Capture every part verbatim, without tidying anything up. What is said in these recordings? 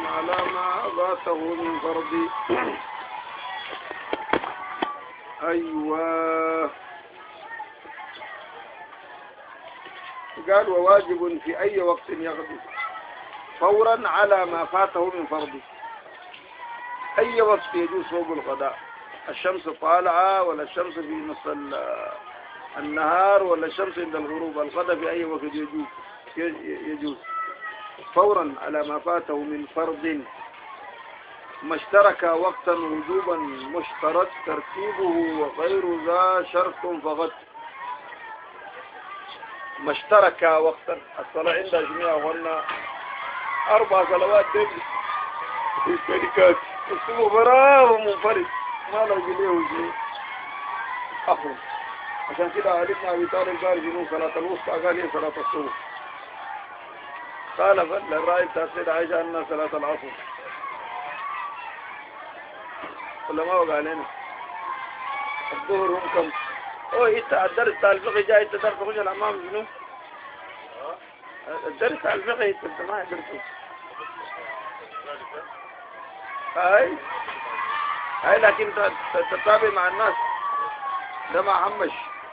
على ما ذاته من فرض. أيوة قال وواجب في أي وقت يغدو فورا على ما فاته من فرض. أي وقت يجوز فوق الغداء، الشمس طالعة ولا الشمس في نص النهار ولا الشمس عند الغروب، الغداء في أي وقت يجوز يجوز فورا على ما فاته من فرض. ما اشترك وقتا وجوبا مشترك ترتيبه وغير ذا شرط فقط. ما اشترك وقتا، الصلاة عند جميعهن أربع صلوات دل في الشركات، الصبح براء ومنفرد ما لو جليه شيء أفضل. عشان كده علمنا أبي طالب قال جنوب صلاة الوسطى قال هي صلاة الصبح. قال للرأي بتاع السيدة عائشة أنها صلاة العصر. ولا ما وقع علينا الظهر هم كم؟ اوه انت الدرس بتاع الفقه جاي انت درس خش الامام شنو؟ الدرس بتاع الفقه انت ما درسه. هاي هاي لكن تتابع مع الناس ده ما همش.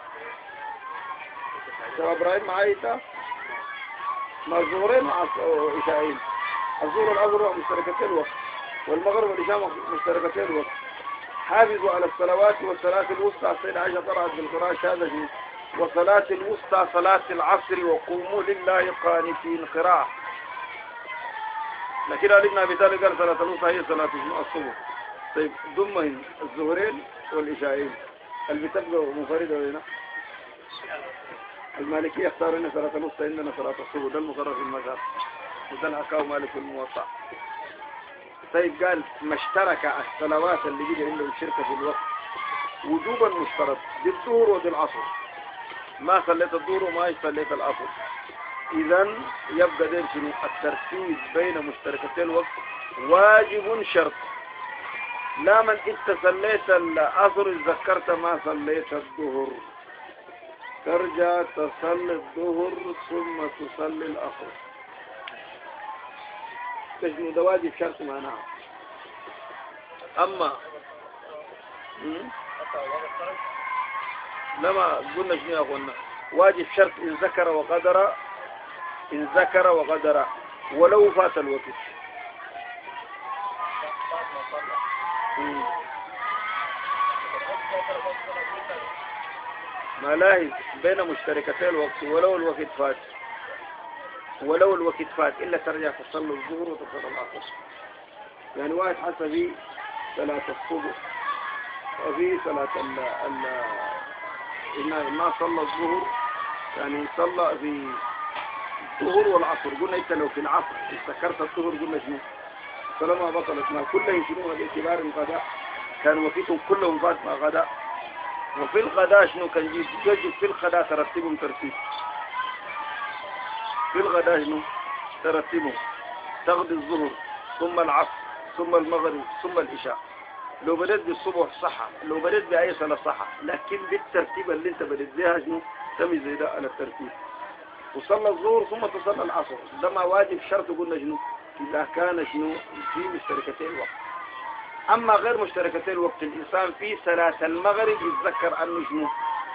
شباب ابراهيم معايا انت مع الظهرين مع عشاءين. الظهر الأزرق مشتركتين الوقت والمغرب والعشاء مشتركتين الوقت. حافظوا على الصلوات والصلاة الوسطى. السيدة عائشة طلعت بالقراءة هذا شيء. وصلاة الوسطى صلاة العصر وقوموا لله قانتين قراءة. لكن ابن أبي طالب قال صلاة الوسطى هي صلاة الصبح. طيب ضمن الظهرين والعشاءين اللي بتبقى منفردة ولا لا؟ المالكية اختاروا لنا صلاة الوسطى عندنا صلاة الصبح، ده المقرر في المذهب وده الحكاو مالك الموطأ. طيب قال ما اشترك الصلوات اللي بيجي عندهم شركة في الوقت وجوبا مشترك بالظهر وبالعصر، ما صليت الظهر وما صليت العصر، اذا يبقى دير شنو الترتيب بين مشتركتي الوقت واجب شرط. لا من انت صليت العصر ذكرت ما صليت الظهر ترجع تصلي الظهر ثم تصلي العصر. تجنو ده واجب شرط معناها. اما لما قلنا شنو يا اخوانا واجب شرط ان ذكر وقدر، ان ذكر وقدر ولو فات الوقت. ما لاحظ بين مشتركتي الوقت ولو الوقت فات، ولو الوقت فات إلا ترجع تصلي الظهر وتصلي العصر. يعني واحد حسب في صلاة الصبح وفي صلاة ال ال ما صلى الظهر، يعني صلى في الظهر والعصر. قلنا انت لو في العصر افتكرت الظهر قلنا شنو؟ طالما بطلت ما كلهم شنو باعتبار الغداء كان وقتهم كلهم فات مع غداء. وفي الغداء شنو كان يجب في الغداء ترتبهم ترتيب. في الغداء شنو ترتبهم؟ تغدي الظهر ثم العصر ثم المغرب ثم العشاء. لو بدأت بالصبح صحة، لو بدأت بأي صلاة صحة، لكن بالترتيب اللي انت بدأت بها شنو تميز ده على الترتيب. وصلى الظهر ثم تصلى العصر، ده ما واجب شرط. قلنا شنو إذا كان شنو في مشتركتين الوقت. أما غير مشتركتين الوقت الإنسان في صلاة المغرب يتذكر أنه شنو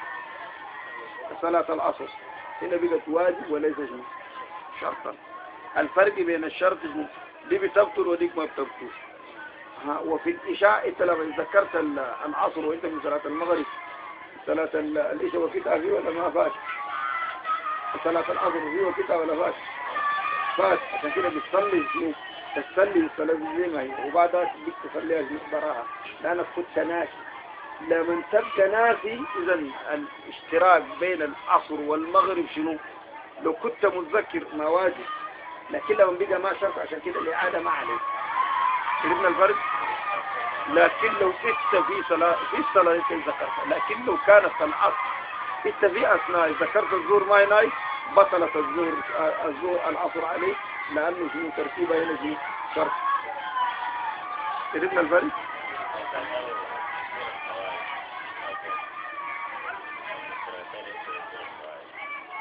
صلاة العصر، هنا بقت واجب وليس شنو شرطا. الفرق بين الشرط شنو دي بتبطل وديك ما بتبطل. ها وفي العشاء انت لما ذكرت العصر وانت في صلاة المغرب صلاة العشاء وقتها فيه ولا ما فات؟ صلاة العصر فيه وقتها ولا فات؟ فات. عشان كده بتصلي شنو تصلي الصلاة زي ما هي وبعدها بدك تصليها شنو براها لأنك كنت ناسي. لما تبقى ناسي إذا الاشتراك بين العصر والمغرب شنو لو كنت متذكر ما واجب، لكن لو بقى ما شرط عشان كده الإعادة ما عليك. شربنا الفرق. لكن لو انت في صلاة في الصلاة انت ذكرتها، لكن لو كانت العصر انت في أثناء ذكرت الظهر ما يناي بطلت الظهر الظهر العصر عليك لأنه شنو ترتيبها هنا شنو شرط. شربنا الفرق.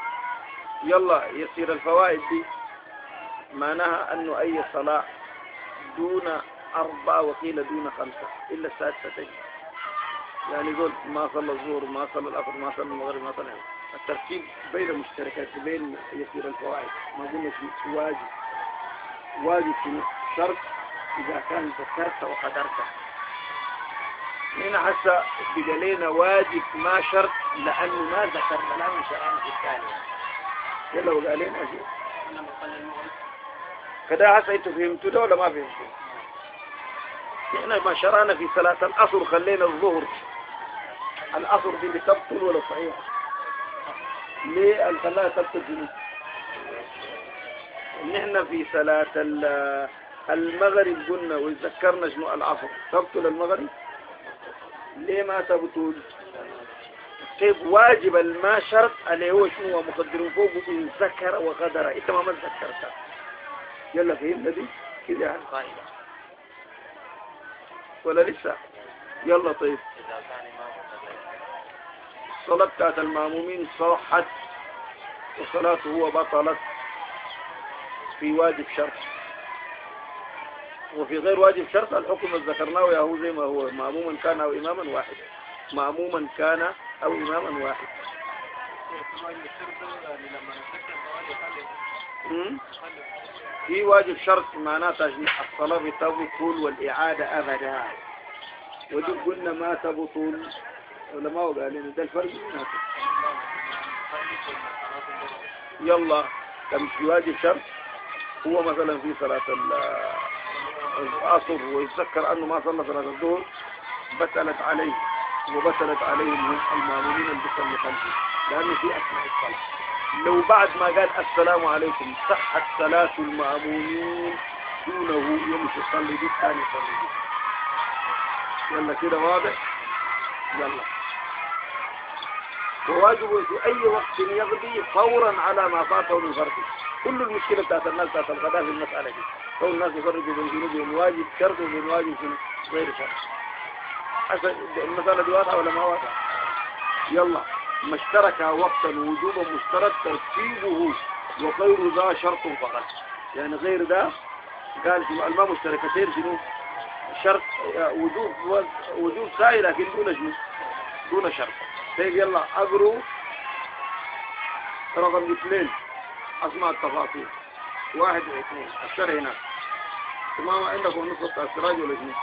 يلا يصير الفوائد دي معناها أنه أي صلاة دون أربعة وقيل دون خمسة إلا السادستين. يعني يقول ما صلى الظهر ما صلى العصر ما صلى المغرب ما صلى. الترتيب بين مشتركات بين يسير الفوائد ما قلنا في واجب واجب في شرط إذا كان ذكرت وقدرت. هنا حتى بدلينا واجب ما شرط لأنه ما ذكرنا لا من شرعنا في الثانية. يلا وقالين أجيب كده حتى أنتوا فهمتوا ده ولا ما فهمتوا؟ إحنا ما شرعنا في صلاة العصر خلينا الظهر العصر دي بتبطل ولا صحيح؟ ليه الخلاها تبطل دي؟ نحن في صلاة المغرب قلنا وذكرنا شنو العصر تبطل المغرب؟ ليه ما تبطل؟ طيب واجب الما شرط اللي هو شنو مقدر فوق إن ذكر وغدر إنت ما ما ذكرت. يلا فهمنا دي كده يعني قاعدة ولا لسه؟ يلا طيب الصلاة بتاعت المأمومين صحت وصلاته هو بطلت في واجب شرط وفي غير واجب شرط الحكم اللي ذكرناه يا هو زي ما هو مأموما كان أو إماما واحد مأموما كان أو إماما واحد. في واجب شرط معناته الصلاة بتبطل والإعادة أبدا ودي قلنا ما تبطل ولا ما هو قال ده الفرق بيناتهم. يلا كم في واجب شرط هو مثلا في صلاة العصر ويتذكر أنه ما صلى صلاة الظهر بطلت عليه وبطلت عليهم المأمومين اللي بيصلوا خلفه لأنه في أثناء الصلاة. لو بعد ما قال السلام عليكم صحت صلاة المأمومين دونه يمشي يصلي دي ثاني يصلي دي. يلا كده واضح. يلا وواجب في أي وقت يقضي فورا على ما فاته من فرضه. كل المشكلة بتاعت الناس بتاعت الغداء في المسألة دي كل الناس يفرقوا بين جنوب بين واجب شرط وبين واجب غير شرط. حسن المسألة دي واضحة ولا ما واضحة؟ يلا ما اشترك وقتا وجوبا مشترك ترتيبه وغير ذا شرط فقط. يعني غير ده قال في الماء مشتركتين شنو شرط وجوب وجوب سائل لكن دون شنو دون شرط. طيب يلا اقروا رقم اثنين اسماء التفاصيل واحد واثنين الشرح هنا تمام عندكم نصف السراج ولا شنو؟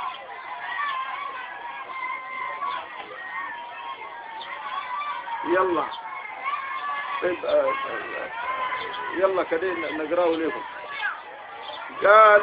يلا طيب آه آه يلا كده نقراه لكم. قال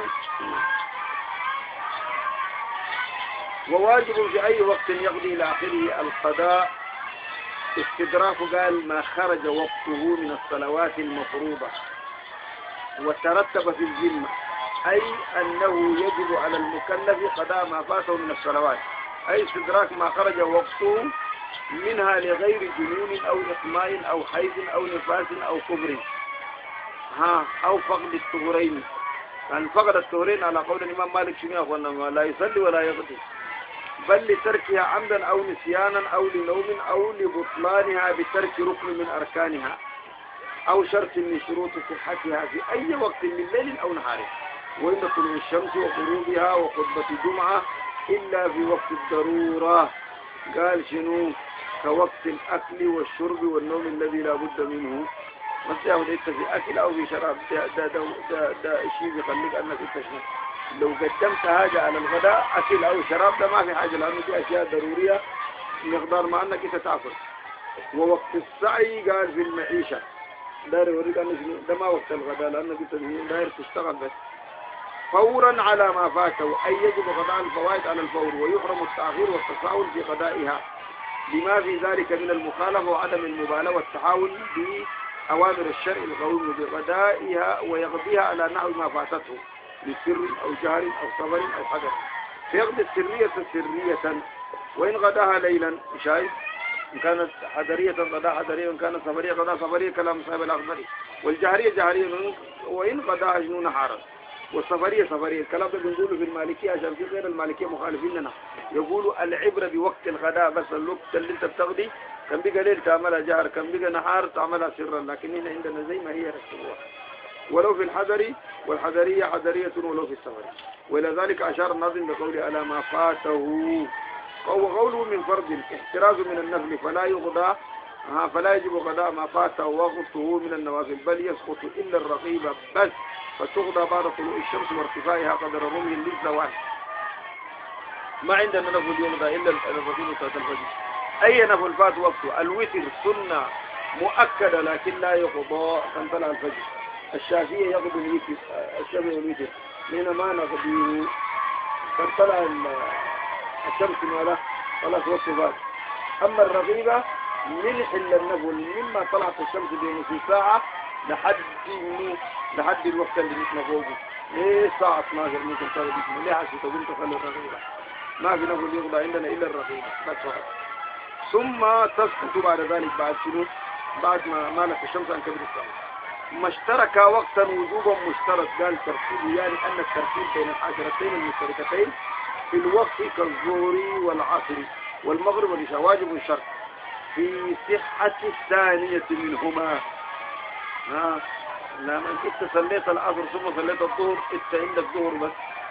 وواجب في أي وقت يقضي إلى آخره القضاء استدراك قال ما خرج وقته من الصلوات المفروضة وترتب في الذمة أي أنه يجب على المكلف قضاء ما فاته من الصلوات أي استدراك ما خرج وقته منها لغير جنون أو إقماء أو حيض أو نفاس أو كبر ها أو فقد الطهورين. يعني فقد الطهورين على قول الإمام مالك شمية أخوانا لا يصلي ولا يقضي بل لتركها عمدا أو نسيانا أو لنوم أو لبطلانها بترك ركن من أركانها أو شرط من شروط صحتها في أي وقت من ليل أو نهار وإن طلوع الشمس وغروبها وخطبة جمعة إلا في وقت الضرورة. قال شنو كوقت الأكل والشرب والنوم الذي لا بد منه. ما تأخذ أنت في أكل أو في شراب ده ده ده ده, ده شيء يخليك أنك تشرب. لو قدمت حاجة على الغداء أكل أو شراب ده ما في حاجة لأنه دي أشياء ضرورية مقدار ما أنك أنت تأكل. ووقت السعي قال في المعيشة داير يوريك أنه ده ما وقت الغداء لأنك أنت داير تشتغل بس. فورا على ما فاته أي يجب قضاء الفوائد على الفور ويحرم التأخير والتساهل في قضائها لما في ذلك من المخالفة وعدم المبالاة والتحاول بأوامر الشرع القويم بقضائها ويقضيها على نحو ما فاتته لسر أو جهر أو صبر أو حدث فيقضي السرية سرية وإن غداها ليلا شايف إن كانت حضرية غدا حضرية وإن كانت صبرية غدا صبرية كلام صاحب الأخضري والجهرية جهرية وإن غداها جنون حارس والسفرية سفرية. الكلام ده بنقوله في المالكية عشان في غير المالكية مخالفين لنا يقولوا العبرة بوقت الغداء بس الوقت اللي انت بتغدي كان بقى ليل تعملها جهر كان بقى نهار تعملها سرا لكن هنا عندنا زي ما هي رسولها. ولو في الحضري والحذرية حذرية ولو في السفر. وإلى ذلك أشار الناظم بقوله على ما فاته، وقوله من فرض احتراز من النفل فلا يغضى فلا يجب غداء ما فاته وغضه من النوافل، بل يسقط إلا الرقيب بس، فتغضى بعد طلوع الشمس وارتفاعها قدر رمي للزوال. ما عندنا نفل يغضى إلا الرقيب بتاعت الفجر. أي نفل فات وقته. الوتر سنة مؤكدة لكن لا يقضى كان طلع الفجر. الشافعية يقضي الوتر، الشافعي والوتر لأن ما نقضيه كان طلع الشمس ماله خلاص وقته فات. أما الرغيبة من حل النفل مما طلعت الشمس بنصف ساعة لحد لحد الوقت اللي نحن فوقه. ليه الساعة اثناشر ممكن تغضي اسمه؟ ليه حسي تقول تخلي الرغيبة؟ ما في نفل يقضى عندنا إلا الرغيبة بس فقط. ثم تسقط بعد ذلك بعد شنو؟ بعد ما مالت الشمس عن كبر الساعة. ما اشترك وقتا وجوبا مشترك، قال ترتيب يعني أن الترتيب بين العشرتين المشتركتين في الوقت كالظهر والعصر والمغرب والعشاء واجب شرط في صحة الثانية منهما. ها لما انت صليت العصر ثم صليت الظهر انت عندك ظهر بس،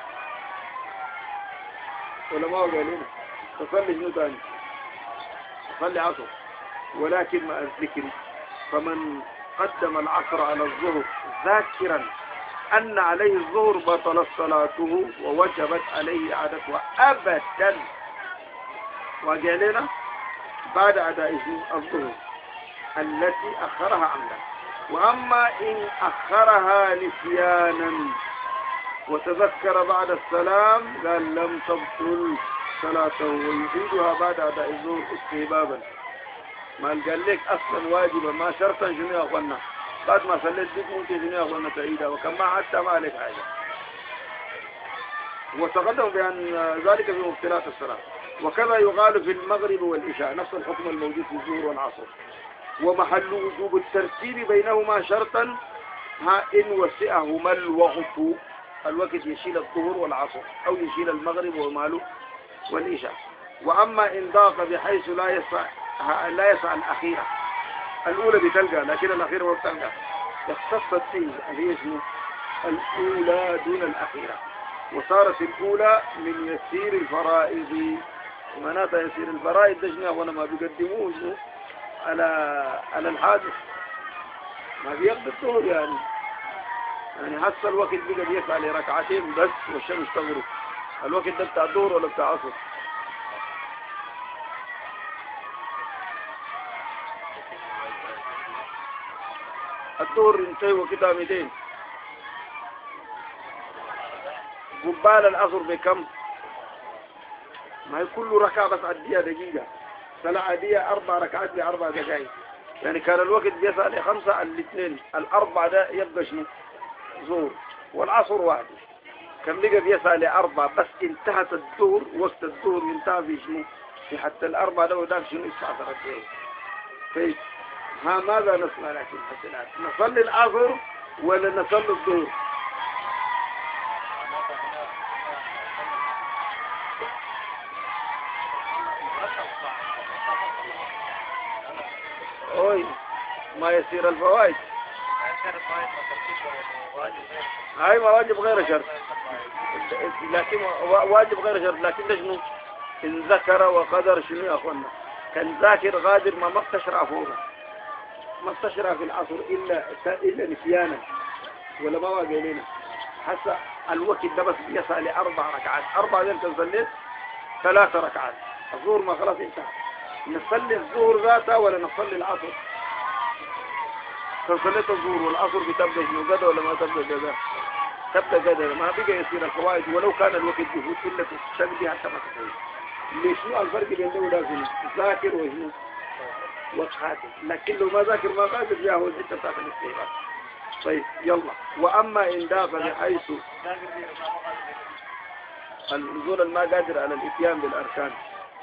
ولا ما هو قال لنا تصلي شنو ثاني؟ تصلي عصر ولكن مع الذكر. فمن قدم العصر على الظهر ذاكرا أن عليه الظهر بطلت صلاته ووجبت عليه عادتها أبدا، وقالنا بعد أداء الظهر التي أخرها عمدا. وأما إن أخرها نسيانا وتذكر بعد السلام قال لم تبطل صلاته ويعيدها بعد أداء الظهر استهبابا. ما قال لك أصلا واجبا ما شرطا شنو يا أخوانا، بعد ما صليت بك ممكن شنو يا أخوانا تعيدها وكما حتى ما عليك حاجة. وتقدم بأن ذلك في مبطلات الصلاة. وكذا يقال في المغرب والعشاء نفس الحكم الموجود في الظهر والعصر. ومحل وجوب الترتيب بينهما شرطا ها إن وسعهما الوقت، الوقت يشيل الظهر والعصر أو يشيل المغرب وماله والعشاء. وأما إن ضاق بحيث لا يسع لا يسع الأخيرة، الأولى بتلقى لكن الأخيرة ما بتلقى، اختصت فيه اللي هي اسمه الأولى دون الأخيرة، وصارت الأولى من يسير الفرائض. معناتها يسير الفرائض ده شنو وانا ما بيقدموه شنو على على الحادث، ما بيقضي الظهر يعني يعني حتى الوقت بقى بيسعى لركعتين بس والشمس تغرب. الوقت ده بتاع الظهر ولا بتاع عصر؟ الظهر ينتهي وكده مئتين. قبال العصر بكم؟ ما هي كل ركعة بس عديها دقيقة، صلاة عادية أربع ركعات بأربع دقائق، يعني كان الوقت بيسعى لخمسة الاثنين الأربع ده يبقى شنو؟ ظهر. والعصر واحد كان بقى بيسعى لأربع بس انتهت الظهر، وقت الظهر ينتهي في شنو؟ في حتى الأربع ده وده شنو يسعى ركعتين. طيب ها ماذا نصنع لكن حسنات؟ نصلي العصر ولا نصلي الظهر؟ اوي ما يصير الفوائد هاي ما واجب غير شرط، لكن واجب غير شرط. لكن ده شنو؟ إن ذكر وقدر شنو يا أخوانا؟ كان ذاكر غادر ما ما استشرع فوقه، ما استشرع في العصر إلا إلا نسيانا ولا ما واقع لنا. حتى الوقت ده بس يسعى لأربع ركعات، أربع ذلك صليت ثلاث ركعات، الظهر ما خلاص انتهى. نصلي الظهر ذاته ولا نصلي العصر؟ صليت الظهر والعصر بتبدأ شنو قدر ولا ما تبدأ كذا؟ تبدأ قدر ما بقى يصير الفوائد ولو كان الوقت يفوت إلا تشغلي حتى ما تفوت. ليش شنو الفرق بين ده وده؟ شنو؟ ذاكر وشنو؟ وقادر. لكن لو ما ذاكر ما قادر ياهو الحتة بتاعت الاستيقاظ. طيب يلا. وأما إن داق بحيث النزول الما قادر على الإتيان بالأركان،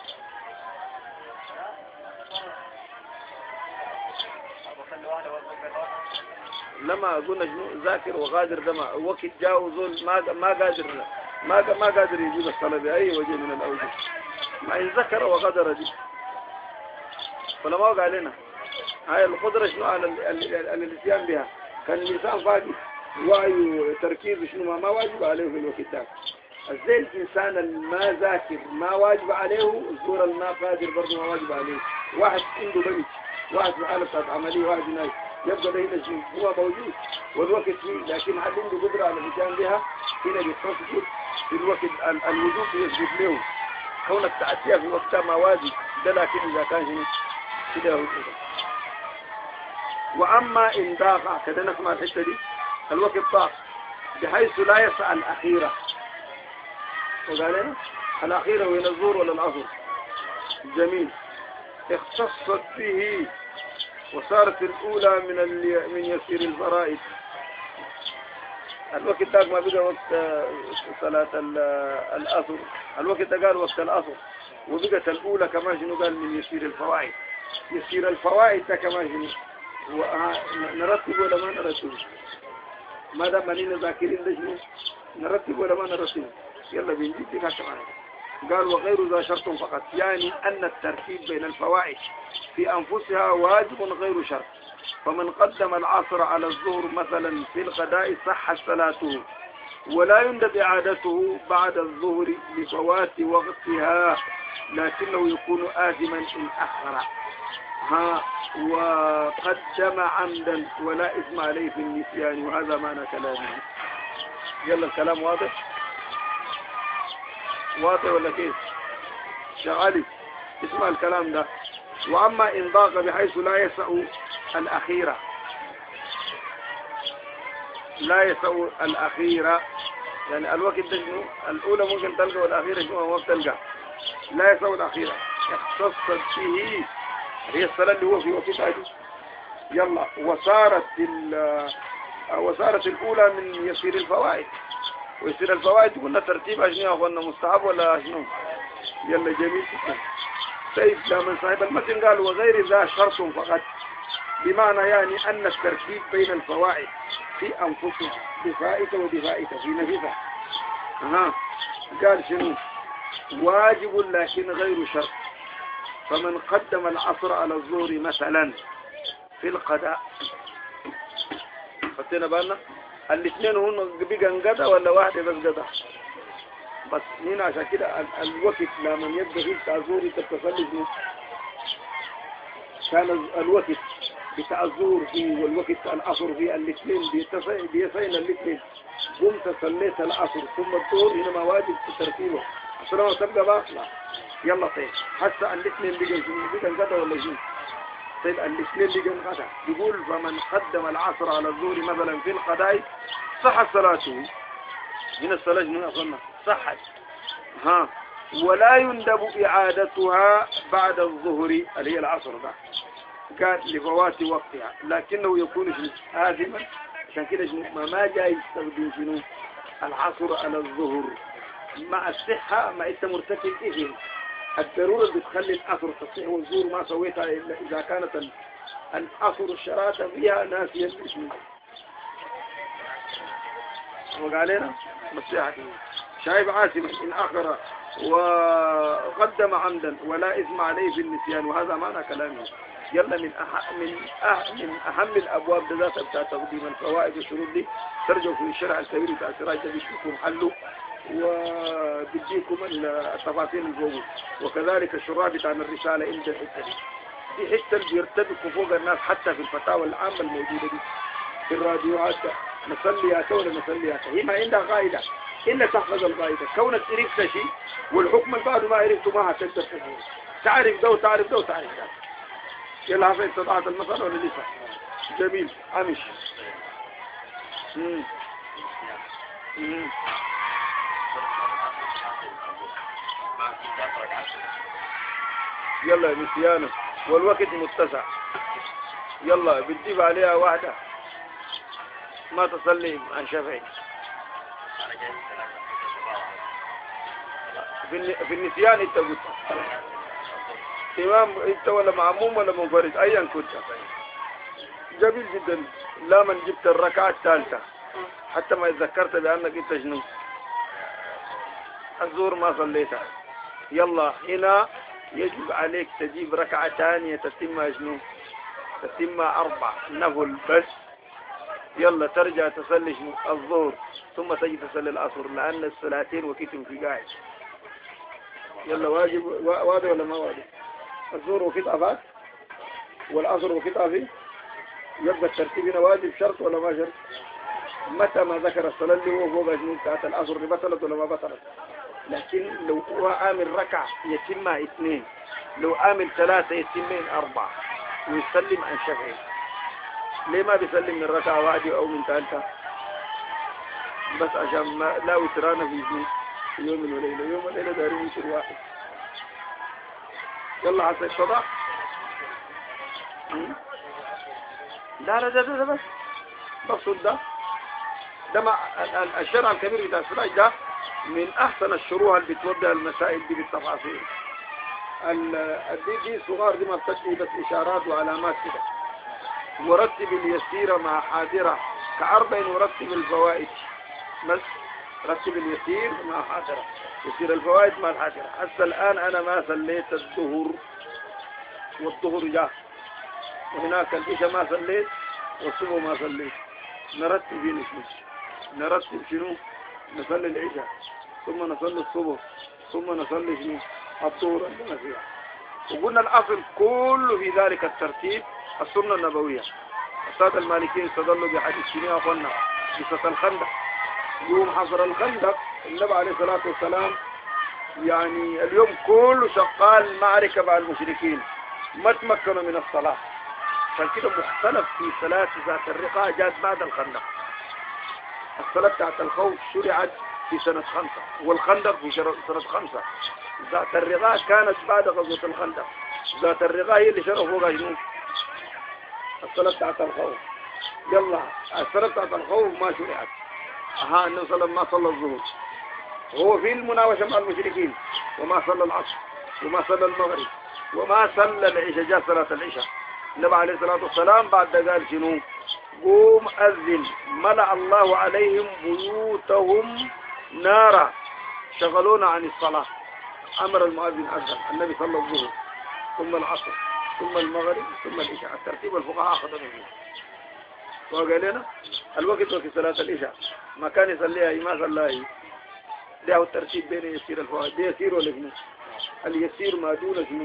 لما قلنا شنو ذاكر وقادر ده ما وقت جاء وزول ما ما قادر ما ما قادر يجيب الصلاة بأي وجه من الأوجه، ما إن ذكر وقدر دي فلا ما وقع علينا. هاي القدرة شنو على الاتيان بها؟ كان اللسان فاضي وعي تركيز شنو ما واجب عليه في الوقت ده. زي الإنسان الما ذاكر ما واجب عليه، الزور الما قادر برضه ما واجب عليه. واحد عنده بنت، واحد في حالة بتاعت عملية، واحد هناك يبقى ده هنا شيء هو موجود والوقت فيه، لكن حد عنده قدرة على الإتيان بها هنا بيتصل في الوقت الوجود يثبت له كونك تأتيها في وقتها ما واجب ده، لكن إذا كان هنا كده هو كده. وأما إن ضاق كده نسمع الحتة دي الوقت ضاق بحيث لا يسع الأخيرة، وقال لنا الأخيرة وين الظهر ولا العصر؟ جميل. اختصت به وصارت الأولى من من يسير الفرائض. الوقت ده ما بقى وقت صلاة العصر، الوقت ده قال وقت العصر، وبقت الأولى كمان شنو قال من يسير الفوائد. يسير الفوائد ده كمان شنو نرتب ولا ما نرتب؟ ما دام منين ذاكرين ده شنو نرتب ولا ما نرتب؟ يلا بنجيب لك كمان. قال وغير ذا شرط فقط، يعني أن الترتيب بين الفوائد في أنفسها واجب غير شرط. فمن قدم العصر على الظهر مثلا في الغداء صح صلاته، ولا يندب إعادته بعد الظهر لفوات وقتها، لكنه يكون آثما إن أخر. ها وقدم عمدا ولا إثم عليه في النسيان، وهذا معنى كلامه. يلا الكلام واضح؟ واضح ولا كيف؟ شغالي اسمع الكلام ده. وأما إن ضاق بحيث لا يسع الأخيرة، لا يسع الأخيرة يعني الوقت ده شنو؟ الأولى ممكن تلقى والأخيرة شنو ما بتلقى. لا يسع الأخيرة اختصت به هي الصلاة اللي هو في وقتها دي. يلا وصارت وصارت الأولى من يسير الفوائد، ويصير الفوائد قلنا ترتيبها شنو يا اخوانا؟ مستحب ولا شنو؟ يلا جميل جدا. طيب لما صاحب المتن قال وغير ذا شرط فقط، بمعنى يعني أن الترتيب بين الفوائد في أنفسها بفائدة وبفائدة في نفسها. أها قال شنو؟ واجب لكن غير شرط. فمن قدم العصر على الظهر مثلا في القضاء، خدتنا بالنا الاثنين هون بقى انقضى ولا واحدة بس قضى؟ بس هنا عشان كده الوقت لما يبقى فيه بتاع الظهر تتصل كان الوقت بتاع الظهر فيه والوقت بتاع العصر فيه، الاثنين بيصين الاثنين. قمت صليت العصر ثم الظهر هنا ما واجب في ترتيبه الصلاة تبقى باطلة. يلا طيب حتى الاثنين بقى بقى انقضى ولا شنو؟ طيب الاثنين بقى انقضى. يقول فمن قدم العصر على الظهر مثلا في القضاء صح صلاته. هنا الصلاة شنو أظن صحت. ها ولا يندب إعادتها بعد الظهر اللي هي العصر ده كان لفوات وقتها، لكنه يكون آثما. عشان كده ما ما جاي يستخدم شنو العصر على الظهر مع الصحة، ما انت مرتكب إثم. الضرورة بتخلي العصر تصح والظهر ما سويتها إلا إذا كانت العصر الشراطة فيها ناسيا الاسم. وقالنا نصيحة شايب عاصم إن أخر وقدم عمدا ولا إثم عليه في النسيان، وهذا معنى كلامه. يلا من أح من أح من أهم الأبواب ذات بتاع تقديم الفوائد والشروط دي ترجعوا في الشرع الكبير بتاع سراج بيشوفكم حله وبديكم التفاصيل الفوق، وكذلك الشراح بتاع الرسالة عند الحتة دي. دي حتة اللي بيرتبكوا فوق الناس حتى في الفتاوى العامة الموجودة دي في الراديوهات. نصليها ولا نصليها هي ما عندها قاعدة إلا تحفظ القاعدة. كونك عرفت شيء والحكم البعض ما عرفته ما هتقدر تفهم. تعرف ده وتعرف ده وتعرف ده. يلا هذا استطاعت المثل ولا لسه؟ جميل عمش. امم امم يلا نسيانه والوقت متسع. يلا بتجيب عليها واحدة ما تصلي عن شفعي في النسيان. انت قلت امام انت ولا معموم ولا منفرد ايا كنت. جميل جدا. لا من جبت الركعة الثالثة حتى ما اتذكرت بانك انت شنو الظهر ما صليتها. يلا هنا يجب عليك تجيب ركعة ثانية تتم شنو تتم أربع نفل بس. يلا ترجع تصلي شنو الظهر ثم تجي تصلي العصر لأن الصلاتين وقتهم في قاعد. يلا واجب واجب ولا ما واجب؟ الظهر وقت أفات والعصر وقت أفي، يبقى الترتيب هنا واجب شرط ولا ما شرط؟ متى ما ذكر الصلاة اللي هو فوق جنون بتاعت العصر بطلت ولا ما بطلت؟ لكن لو هو عامل ركعة يتمها اثنين، لو عامل ثلاثة يتمين أربعة ويسلم عن شفعي. ليه ما بيسلم من ركعة واحدة أو من ثالثة؟ بس عشان ما لا وترانا في يوم وليلة، يوم وليلة دارين وتر واحد. يلا حتى اتضح. لا لا ده ده بس بقصد ده ده مع الشرع الكبير بتاع الصلاة ده من أحسن الشروح اللي بتوضع المسائل دي بالتفاصيل. دي دي صغار دي ما بتشبه بس إشارات وعلامات كده. ورتب اليسير مع حاضرة كعرض ورتب الفوائد. بس رتب اليسير مع حاضرة، يسير الفوائد مع الحاضرة. حتى الآن أنا ما صليت الظهر والظهر جاء، وهناك العشاء ما صليت والصبح ما صليت. نرتب بين شنو؟ نرتب شنو؟ نصلي العشاء ثم نصلي الصبح ثم نصلي شنو؟ الظهر عندنا فيها. وقلنا الأصل كله في ذلك الترتيب السنة النبوية. السادة المالكيين استدلوا بحديث شنو أخوانا قصة الخندق. يوم حصر الخندق النبي عليه الصلاة والسلام يعني اليوم كله شغال معركة مع المشركين، ما تمكنوا من الصلاة. عشان كده مختلف في صلاة ذات الرقاء جات بعد الخندق. الصلاة بتاعت الخوف شرعت في سنة خمسة والخندق في سنة خمسة. ذات الرقاء كانت بعد غزوة الخندق. ذات الرقاء هي اللي شرعوا فوقها جنوب الصلاة بتاعت الخوف. يلا الصلاة بتاعت الخوف ما شرعت. ها النبي صلى الله عليه وسلم ما صلى الظهر، وهو في المناوشة مع المشركين، وما صلى العصر وما صلى المغرب وما صلى العشاء. جاء صلاة العشاء النبي عليه الصلاة والسلام بعد قال شنو؟ قوم أذن ملأ الله عليهم بيوتهم نارا شغلونا عن الصلاة. أمر المؤذن أذن، النبي صلى الظهر ثم العصر ثم المغرب ثم العشاء. الترتيب الفقهاء أخذ منه وقال لنا الوقت وفي صلاة العشاء ما كان يصليها ما صلىها. ده الترتيب بين يسير الفوائد. ده يسير ولا شنو؟ اليسير ما دون شنو؟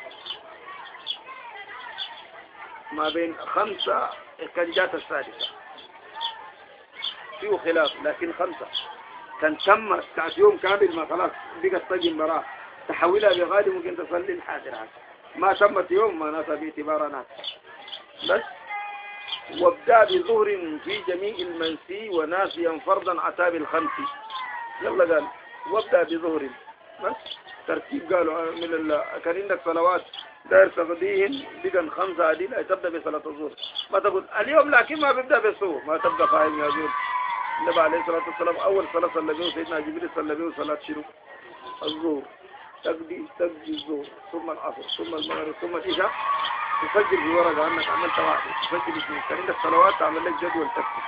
ما بين خمسة كان جات السادسة فيه خلاف، لكن خمسة كان تم بتاعت يوم كامل ما خلاص بقت طجن براه تحولها بغالي ممكن تصلي الحاضرات. ما تمت يوم ما ناسا باعتبارنا بس. وابدأ بظهر في جميع المنسي وناسيا فرضا عتاب الخمس. يلا قال وابدأ بظهر بس ترتيب. قالوا من ال... كان عندك صلوات داير تقضيهن بقى خمسة عديل تبدأ بصلاة الظهر. ما تقول اليوم لكن ما بيبدأ بالصبح، ما تبقى فاهم يا زول. النبي عليه الصلاة والسلام أول صلاة صلى بيه سيدنا جبريل صلى بيه صلاة شنو؟ الظهر. تقضي تقضي الظهر ثم العصر ثم المغرب ثم العشاء. تسجل في ورقة أنك عملت واحد، تسجل اثنين. كان عندك صلوات تعمل لك جدول تكتب.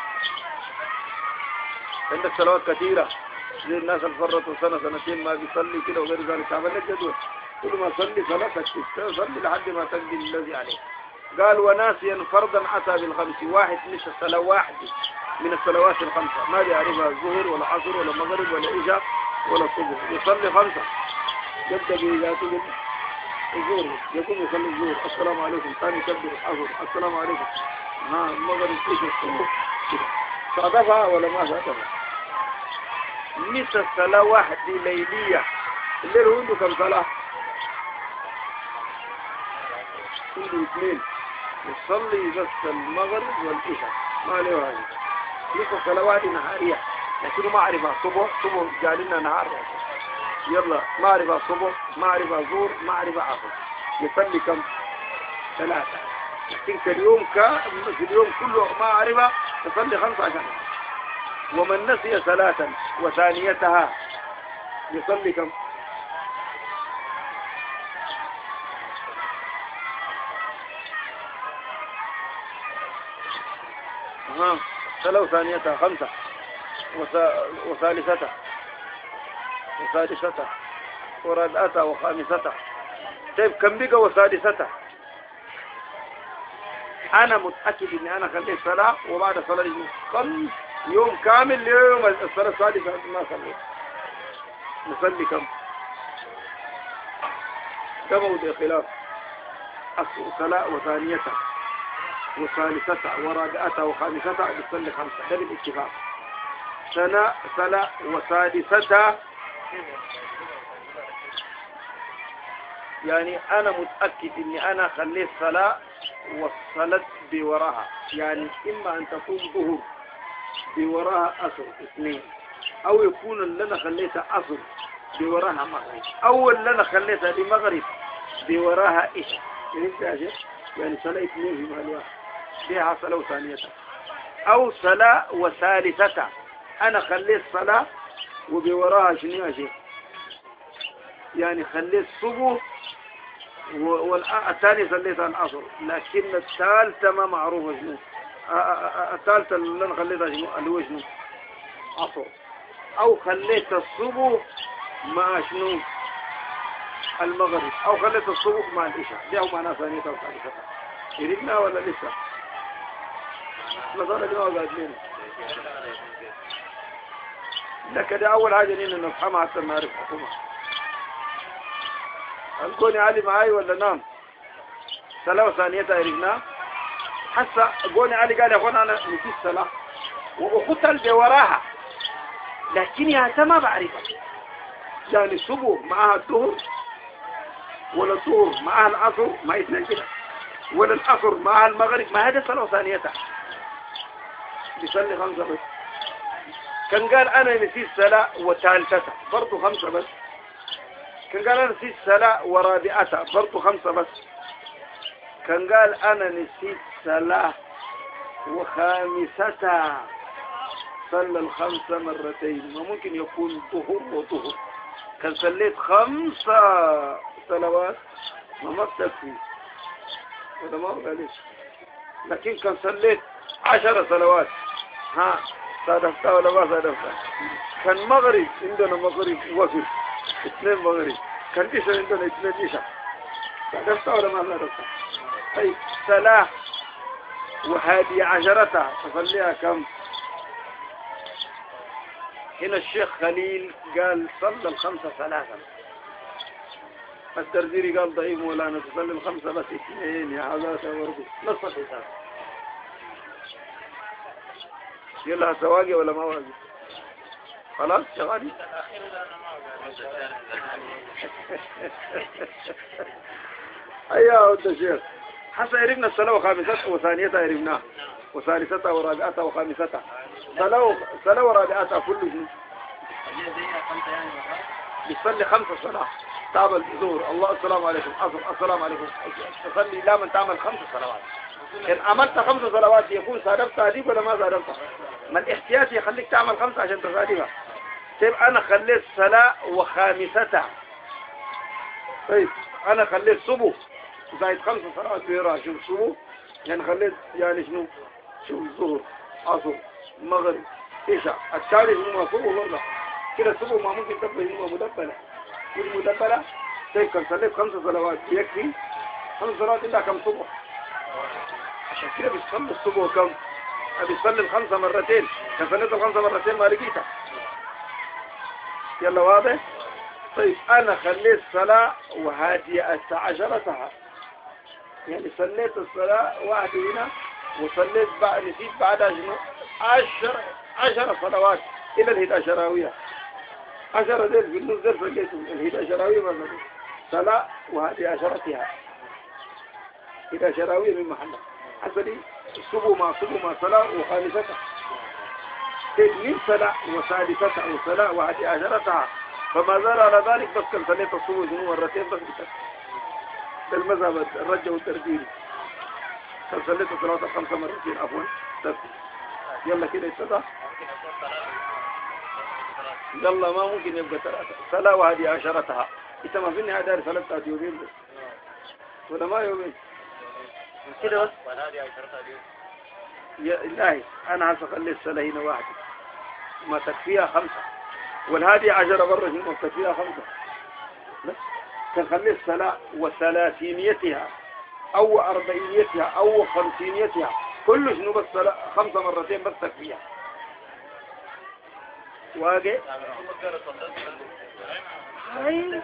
عندك صلوات كثيرة زي الناس اللي فرطوا سنة سنتين ما بيصلي كده وغير ذلك تعمل لك جدول. كل ما صلي صلاة تكتب، صلي لحد ما تقضي الذي عليه. قال وناسيا فرضا عتى بالخمس. واحد مش الصلاة واحدة من الصلوات الخمسة ما بيعرفها الظهر ولا عصر ولا مغرب ولا عشاء ولا الصبح، يصلي خمسة. يبدأ بيجاته الظهر يقوم يصلي الظهر السلام عليكم، ثاني يكبر العصر السلام عليكم، ها المغرب عشاء الصبح كده. صادفها ولا ما صادفها؟ مثل الصلاة واحدة ليلية. الليل هو عنده كم صلاة؟ عنده اثنين. يصلي بس المغرب والعشاء ما له هذه. لسه صلوات نهارية لكنه ما عرفها صبح. صبح جالنا نهار يلا ما عرفها صبح ما عرفها ظهر ما عرفها عصر. يصلي كم؟ ثلاثة. لكن في اليوم ك في اليوم كله ما عرفها يصلي خمسة عشر. ومن نسي صلاة وثانيتها يصلي كم؟ ها صلاة ثانيتها خمسة وثالثتها وسادستها ورابعتها وخامستها. طيب كم بقى وسادستها؟ أنا متأكد إني أنا خليت صلاة وبعد صلاة خمس يوم كامل يوم الصلاة السادسة ما صليت. نصلي كم؟ ده موضع خلاف. الصلاة وثانيتها وثالثتها ورابعتها وخامستها بتصلي خمسة، ده بالاتفاق. سنة صلاة وسادستها يعني أنا متأكد إني أنا خليت صلاة وصلت بوراها، يعني إما أن تكون ظهر بوراها أصر اثنين، أو يكون اللي أنا خليتها أصر بوراها مغرب، أو اللي أنا خليتها بمغرب بوراها إشاء. يعني يعني صلاة اثنين في مال واحد بها صلاة وثانيتها. أو صلاة وثالثتها، أنا خليت صلاة وبوراها شنو يا شيخ؟ يعني خليت صبح والثاني خليتها العصر، لكن الثالثة ما معروفة شنو. الثالثة اللي أنا خليتها شنو اللي هو شنو عصر. أو خليت الصبح مع شنو المغرب، أو خليت الصبح مع العشاء. دي هو معناها ثانيتها وثالثتها. يريدنا ولا لسه؟ نظرنا لما قاعد لنا لك. ده أول حاجة لنا نفهمها حتى نعرف حكومة. الكوني علي معاي ولا نام؟ صلاة وثانيتها عرفناها. حتى قوني علي قال يا أخوانا أنا نسيت صلاة وأخذت اللي وراها، لكن يا ما بعرفها. يعني الصبح معها الظهر، ولا الظهر معها العصر، ما اثنين كده، ولا العصر معها المغرب، ما هذا صلاة وثانيتها. بيصلي خمسة بس. كان قال أنا نسيت صلاة وثالثتها برضو خمسة بس. كان قال أنا نسيت صلاة ورابعتها برضو خمسة بس. كان قال أنا نسيت صلاة وخامستها صلى الخمسة مرتين. ما ممكن يكون ظهر وظهر. كان صليت خمسة صلوات ما ما بتكفي، هذا ما هو عليك. لكن كان صليت عشر صلوات، ها صادفتها ولا ما صادفتها؟ كان مغرب عندنا مغرب وقف اثنين مغرب، كان إشاء عندنا اثنين إشاء، صادفتها ولا ما صادفتها؟ طيب صلاة وهذه عشرتها تصليها كم؟ هنا الشيخ خليل قال صلى الخمسة ثلاثا. الترزيري قال ضعيف مولانا تصلي الخمسة بس اثنين يا حضرات برضه نص الحساب. يلا سواقي ولا ما واقي؟ خلاص شغالي. ايوه انت شيخ. حتى عرفنا الصلاة وخامستها وثانيتها عرفناها، وثالثتها ورابعتها وخامستها. صلاة صلاة ورابعتها كله شنو؟ بتصلي خمسة صلاة. تعمل ظهر الله السلام عليكم، عصر السلام عليكم، تصلي لا من تعمل خمس صلوات. إن عملت خمس صلوات يكون صادفتها دي ولا ما صادفتها؟ ما الاحتياط يخليك تعمل خمسة عشان تصادفها. طيب أنا خليت صلاة وخامستها. طيب أنا خليت صبح زائد خمس صلوات في راس. شوف صبح يعني خليت يعني شنو؟ شوف ظهر عصر مغرب عشاء. الثالث هو صبح والله كده. الصبح ما ممكن تبقى هو مدبلة والمدبلة. طيب كان صليت خمس صلوات يكفي؟ خمس صلوات إلا كم صبح؟ عشان كده بيصلي الصبح كم؟ بيصلي الخمسة مرتين. كان صليت الخمسة مرتين ما لقيتها. يلا واضح؟ طيب أنا خليت صلاة وهذه عشرتها، يعني صليت الصلاة واحدة هنا وصليت بعد نسيت بعدها شنو؟ عشر عشر صلوات إلى الهداشراوية. عشرة ذيل في النص ذيل فلقيتهم الهداشراوية مثلا صلاة وهذه عشرتها هداشراوية من محلها. حسني الصبح مع الصبح مع صلاة وخامستها. من صلاة وثالثتها وصلاة وهذه عشرتها. فما زال على ذلك بس كان صليت الصبح شنو مرتين بس بتك. ده المذهب الرجة والتربيل. كان صليت الصلاة الخمسة مرتين عفوا. يلا كده اتضح. يلا ما ممكن يبقى ثلاثة. صلاة وهذه عشرتها. انت ما في النهاية داري ثلاثة يومين بس ولا ما يومين كده بس. يا إلهي أنا هسخلي الصلاة هنا واحدة ما تكفيها خمسة، والهادي عشرة برة ما تكفيها خمسة بس. كان خلي الصلاة وثلاثينيتها أو أربعينيتها أو خمسينيتها كل شنو بس خمسة مرتين بس تكفيها. واقع هاي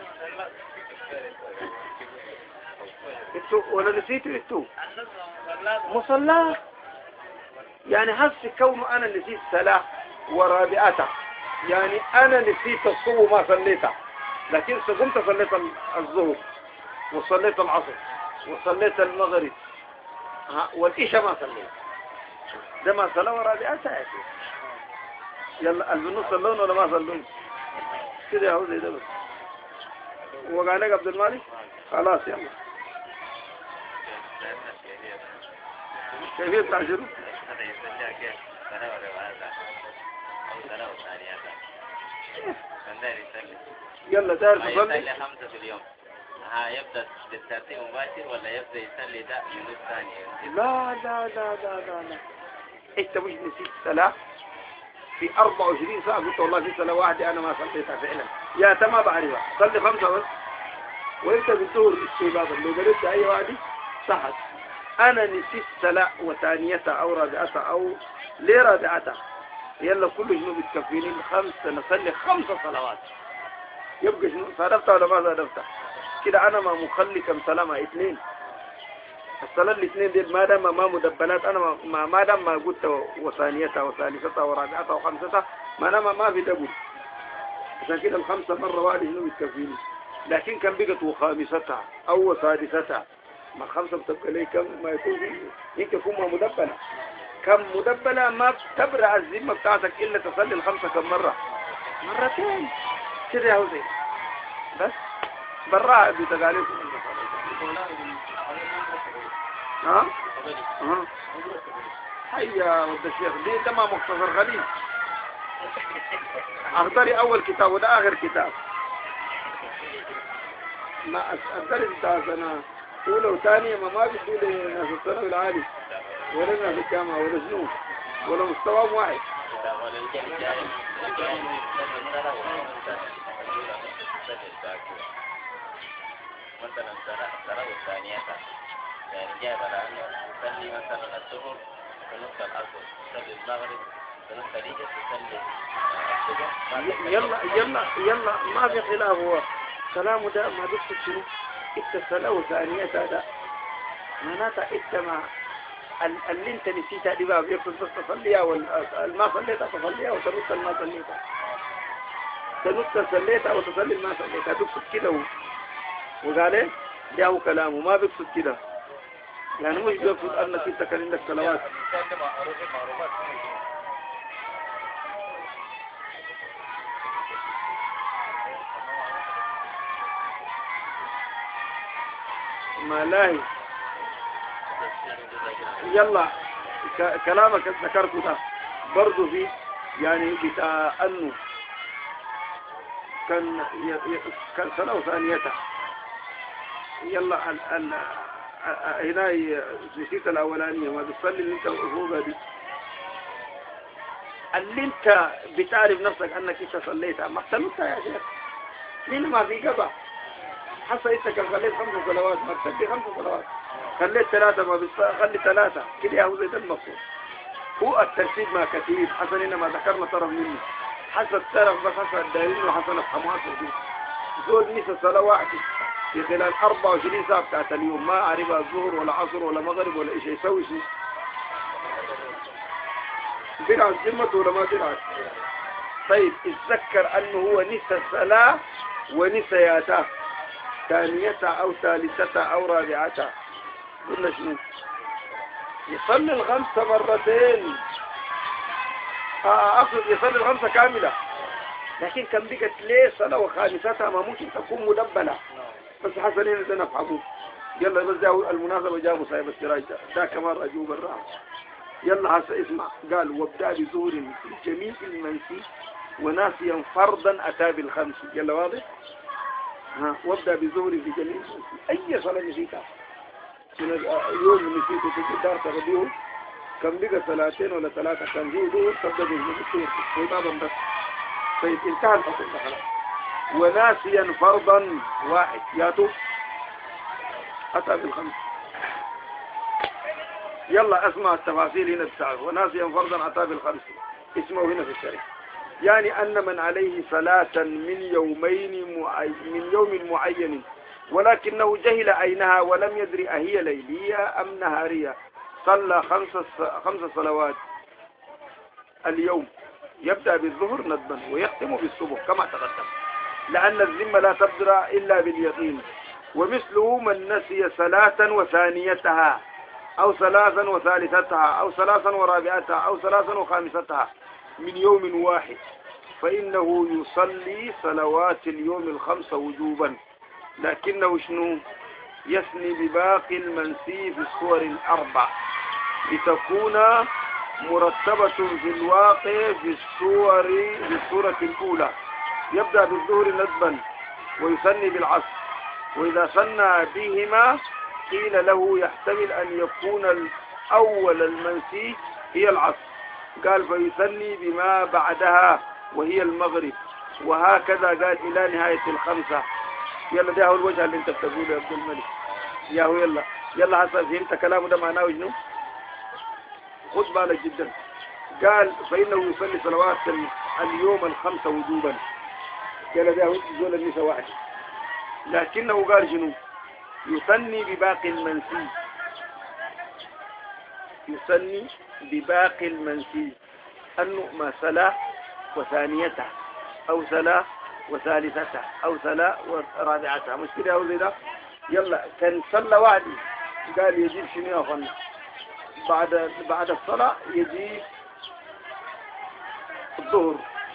انتو ولا نسيتوا انتو مصلى يعني حس كونه انا نسيت صلاة ورابعتها يعني انا نسيت الصبح ما صليتها لكن قمت صليت الظهر وصليت العصر وصليت المغرب والعشاء ما صليت ده ما صلى ورابعتها يا شيخ. يلا البنوت صلون ولا ما صلون كده اهو زي ده بس. وقال لك عبد المالك خلاص يلا كيف تعجلوا يلا دار تصلي خمسة في اليوم. ها يبدأ بالترتيب مباشر ولا يبدأ يصلي ده من الثانية؟ لا لا لا لا لا لا انت مش نسيت صلاة في أربعة وعشرين ساعة قلت والله في صلاة واحدة أنا ما صليتها فعلا يا تما بعرفها صلي خمسة بس وانت بالظهر استيبابا لو قلت أي واحدة صحت. أنا نسيت صلاة وثانيتها أو رابعتها أو ليه رابعتها يلا كل شنو بتكفيني خمسة نصلي خمسة صلوات يبقى شنو صادفتها ولا ما صادفتها كده أنا ما مخلي كم صلاة مع اثنين الصلاة الاثنين دي ما دام ما مدبلات أنا ما ما دام ما قلت وثانيتها وثالثتها ورابعتها وخمستها ما دام ما في دبل عشان كده الخمسة مرة واحدة شنو بتكفيني. لكن كان بقت وخامستها أو سادستها ما الخمسة بتبقى ليه كم ما يكون يمكن يكون ما مدبلة كم مدبلة ما تبرع الذمة بتاعتك إلا تصلي الخمسة كم مرة مرتين كده يا زي بس براء بتقاليكم ها ها هيا ود الشيخ دي ده ما مختصر غليظ اختاري اول كتاب وده اخر كتاب ما الدرس بتاع سنة اولى وثانية ما ما بيدوا لناس الثانوي العالي ولا ناس الجامعة ولا شنو ولا مستواهم واحد. مثلا الصلاة الثانية يعني جاء على أنه تصلي مثلا الظهر ونص العصر تصلي المغرب ونص العشاء تصلي الصبح. يلا يلا يلا ما في خلاف هو كلامه ده ما دكتور شنو انت الصلاة وثانيتها ده معناتها انت ما اللي انت نسيتها دي بقى بيكون بس تصليها والما صليتها تصليها وتنص ما صليتها تنص صليتها وتصلي ما صليتها دكتور كده وقال ايه جاءه كلامه ما بيقصد كده يعني مش بيقصد انك انت كان عندك صلوات ما لاهي يلا كلامك ذكرته ده برضه في يعني بتاع انه كان كان صلاة ثانيتها يلا ال ال هنا نسيت الاولانيه ما بتصلي اللي انت فوقها دي اللي انت بتعرف نفسك انك انت صليتها ما اختلفتها يا شيخ ليه ما في قضاء حتى انت كان خليت خمس صلوات ما تصلي خمس صلوات خليت ثلاثه ما بتصلي ثلاثه كده هو زي ده المقصود هو الترتيب ما كثير حسن انما ذكرنا طرف منه حسب طرف بس حسب الدليل وحسب الحماس دي زول نسى صلاه واحده في خلال أربعة وعشرين ساعة بتاعت اليوم ما عرفها الظهر ولا عصر ولا مغرب ولا إيش يسوي شيء برعت ذمته ولا ما برعت. طيب اتذكر أنه هو نسى الصلاة ونسياتها ثانيتها أو ثالثتها أو رابعتها قلنا شنو يصلي الخمسة مرتين آه أقصد يصلي الخمسة كاملة لكن كان بقت ليه صلاة وخامستها ما ممكن تكون مدبلة بس حسنين ده نفهمه يلا بس ده المناسبة جابوا صاحب السراج ده ده كمان رجوع بالراحة يلا هسه اسمع قال وابدأ بظهور في جميع المنسي وناسيا فرضا أتى بالخمس يلا واضح ها وابدأ بظهور في جميع المنسي أي صلاة نسيتها من يوم نسيته في الدار تغديه كم بقى ثلاثين ولا ثلاثة كان فيه ظهور تبدأ بالظهور في بابا بس طيب انتهى الحكم ده خلاص وناسيا فرضا واحد ياتو أتى بالخمس يلا اسمع التفاصيل هنا بتاعه. وناسيا فرضا أتى بالخمس اسمه هنا في الشريف. يعني أن من عليه صلاة من يومين معي... من يوم معين ولكنه جهل أينها ولم يدري أهي ليلية أم نهارية صلى خمس خمس صلوات اليوم يبدأ بالظهر ندبا ويختم بالصبح كما تقدم، لأن الذمة لا تبدر إلا باليقين. ومثله من نسي صلاة وثانيتها أو ثلاثا وثالثتها أو ثلاثا ورابعتها أو ثلاثا وخامستها من يوم واحد فإنه يصلي صلوات اليوم الخمسة وجوبا، لكنه شنو يثني بباقي المنسي في الصور الأربع لتكون مرتبة في الواقع في الصور في الصورة الأولى. يبدأ بالظهر ندبا ويثني بالعصر، وإذا ثنى بهما قيل له يحتمل أن يكون الأول المنسي هي العصر، قال فيثني بما بعدها وهي المغرب، وهكذا قال إلى نهاية الخمسة. يلا ده هو الوجه اللي انت بتقوله يا عبد الملك. يا هو يلا يلا حسن فهمت كلامه ده معناه شنو؟ خذ بالك جدا. قال فإنه يصلي صلوات اليوم الخمسة وجوبا. قال ده هو زول النساء واحد، لكنه قال شنو؟ يثني بباقي المنسي، يثني بباقي المنسي أنه ما صلاة وثانيتها أو صلاة وثالثتها أو صلاة ورابعتها، مش كده أو زي ده؟ يلا كان صلى وعدي قال يجيب شنو يا أخوانا؟ بعد بعد الصلاة يجيب الظهر،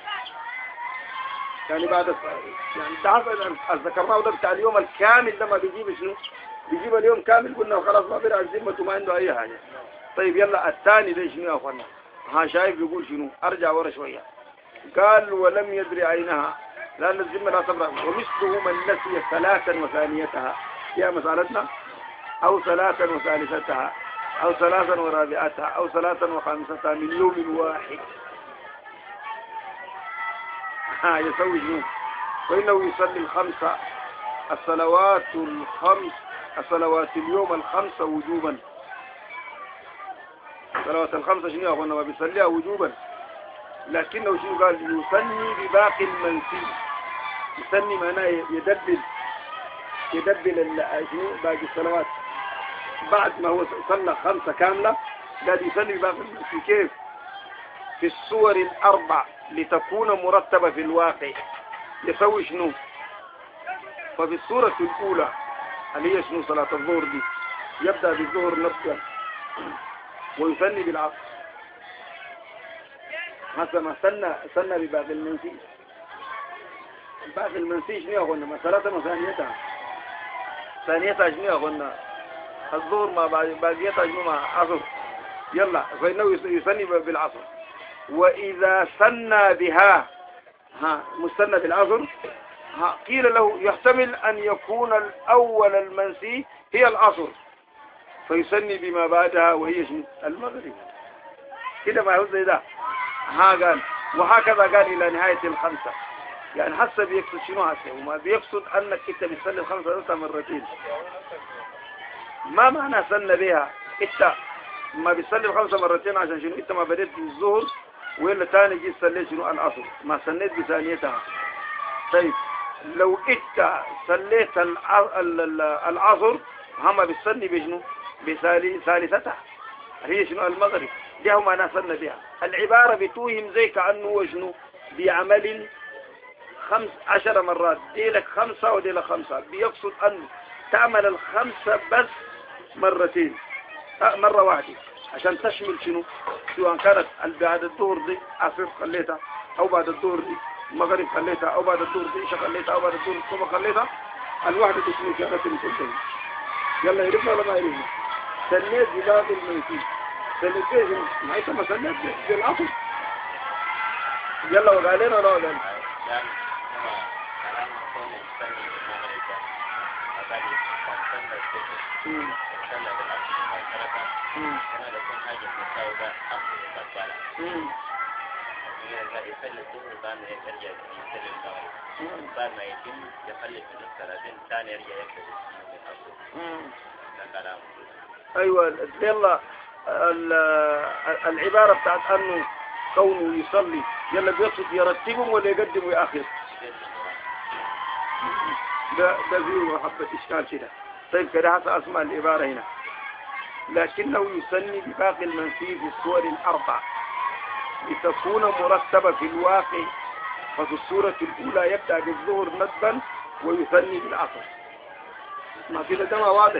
يعني بعد الصلاة يعني تعرف ذكرناه ده بتاع اليوم الكامل ده ما بيجيب شنو؟ بيجيب اليوم كامل قلنا خلاص ما بيرجع ذمته ما عنده أي حاجة. طيب يلا الثاني ده شنو يا أخوانا؟ ها شايف يقول شنو؟ أرجع ورا شوية. قال ولم يدري عينها لأن الذمة لا تبرأ. ومثله من نسي صلاة وثانيتها يا مسألتنا أو صلاة وثالثتها أو صلاة ورابعتها أو صلاة وخامستها من يوم واحد ها يسوي شنو؟ فإنه يصلي الخمسة الصلوات الخمس الصلوات اليوم الخمسة وجوبا. صلوات الخمسة شنو يا أخوانا؟ ما بيصليها وجوبا، لكنه شنو قال؟ يثني بباقي المنسي. يثني معناه يدبل يدبل شنو باقي الصلوات بعد ما هو صلى خمسة كاملة. قال يثني بباقي المنسي كيف؟ في الصور الأربع لتكون مرتبة في الواقع. يسوي شنو؟ ففي الصورة الأولى اللي هي شنو صلاة الظهر دي يبدأ بالظهر نفسه ويثني بالعصر. مثلا ما سنة سنة بباقي المنسي. باقي المنسي شنو يا أخوانا؟ ما صلاة وثانيتها ثانيتها شنو يا أخوانا؟ الظهر ما باقيتها شنو مع عصر. يلا فإنه يثني بالعصر. وإذا سنى بها ها مستنى بالعصر ها قيل له يحتمل أن يكون الأول المنسي هي العصر فيسني بما بعدها وهي شنو؟ المغرب. كده ما هو زي ده. ها قال وهكذا قال إلى نهاية الخمسة. يعني حسب بيقصد شنو حسب وما بيقصد أنك أنت بتصلي الخمسة ثلاثة مرتين. ما معنى سن بها؟ أنت ما بتصلي الخمسة مرتين عشان شنو؟ أنت ما بديت بالظهر وإلا تاني جيت صليت شنو؟ العصر ما سنيت بثانيتها. طيب لو أنت صليت العصر هم بتصلي بشنو؟ بثالثتها هي شنو؟ المغرب. دي هم أنا سن بها. العبارة بتوهم زي كأنه هو شنو؟ بعمل خمس عشر مرات دي لك خمسة ودي لك خمسة. بيقصد أن تعمل الخمسة بس مرتين مرة واحدة عشان تشمل شنو؟ سواء كانت بعد الظهر دي عصر خليتها أو بعد الظهر دي مغرب خليتها أو بعد الظهر دي عشاء خليتها أو بعد الظهر الصبح خليتها. الواحدة تشمل شغلة تنتهي. يلا يرفع ولا ما يرفع؟ سنيت بباب المنسي سنيت فيه ما أنت ما سنيت بالعصر. يلا وقالين ولا وقالين؟ بعد ما يتم يخلي في الثلاثين ثاني يرجع يكتب. ايوه يلا العبارة بتاعت أنه كونه يصلي يلا بيقصد يرتبهم ولا يقدم ويأخر؟ ده ده فيه حبة إشكال كده. طيب كده حتى أسمع العبارة هنا، لكنه يسني بباقي المنسي في الصور الأربع لتكون مرتبة في الواقع. ففي الصورة الأولى يبدأ بالظهر ندبا ويثني بالعصر. ما في ده ما واضح.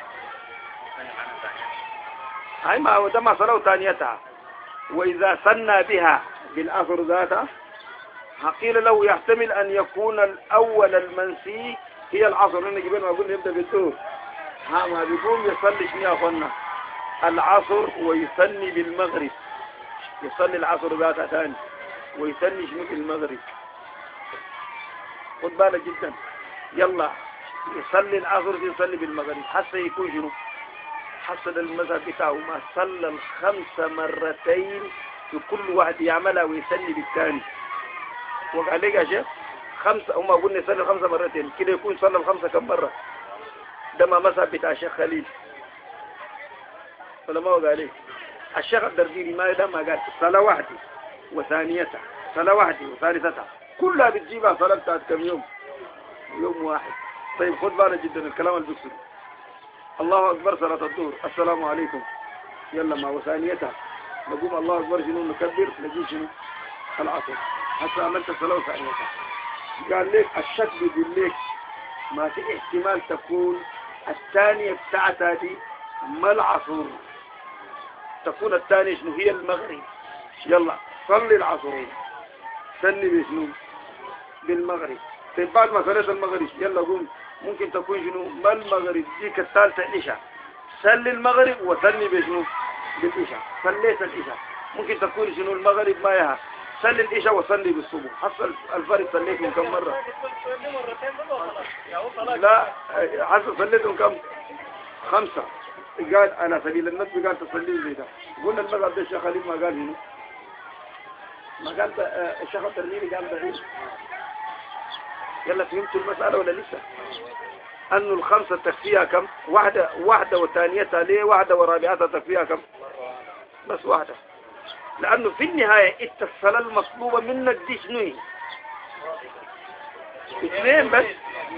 هاي ما هو ده ما صلوا ثانيتها. وإذا ثنى بها بالعصر ذاتها قيل له يحتمل أن يكون الأول المنسي هي العصر. لأن قبل ما قلنا يبدأ بالظهر ها ما بيقوم يصلي شنو يا أخوانا العصر ويثني بالمغرب. يصلي العصر ذاتها ثاني ويثني شنو بالمغرب. خد بالك جدا. يلا يصلي العصر يصلي بالمغرب حتى يكون شنو حصل المذهب بتاعه ما صلى الخمس مرتين في كل واحد يعملها ويصلي بالثاني. وقال لك يا شيخ خمسة هم قلنا يصلي الخمسة مرتين كده يكون صلى الخمسة كم مرة؟ ده ما مذهب بتاع الشيخ خليل ولا ما هو قال لك الشيخ الدرديري ما ده ما قال صلاة واحدة وثانيتها صلاة واحدة وثالثتها كلها بتجيبها صلاة بتاعت كم يوم يوم واحد. طيب خد بالك جدا الكلام اللي بيقصد الله أكبر صلاة الظهر السلام عليكم يلا ما وثانيتها نقوم الله أكبر شنو نكبر نجي شنو العصر حتى عملت الصلاة وثانيتها. قال لك الشك بيقول لك ما في احتمال تكون الثانية بتاعتها دي ما العصر تكون الثانية شنو هي المغرب. يلا صلي العصرين سني بشنو بالمغرب. طيب بعد ما صليت المغرب يلا قوم ممكن تكون شنو ما المغرب ديك الثالثة العشاء صلي المغرب وصلي بشنو بالعشاء. صليت العشاء ممكن تكون شنو المغرب ما يها صلي العشاء وصلي بالصبح. حصل الفرق صليتهم كم مرة؟ لا حصل صليتهم كم؟ خمسة. قال على سبيل النسب قال تصلي زي ده. قلنا المذهب ده الشيخ خليل ما قال هنا ما قال الشيخ الترمذي قال ضعيف. يلا فهمتوا المسألة ولا لسه؟ أنه الخمسة تكفيها كم؟ واحدة واحدة وثانيتها ليه واحدة ورابعتها تكفيها كم؟ بس واحدة. لأنه في النهاية الصلاة المطلوبة منك دي شنو هي؟ اثنين بس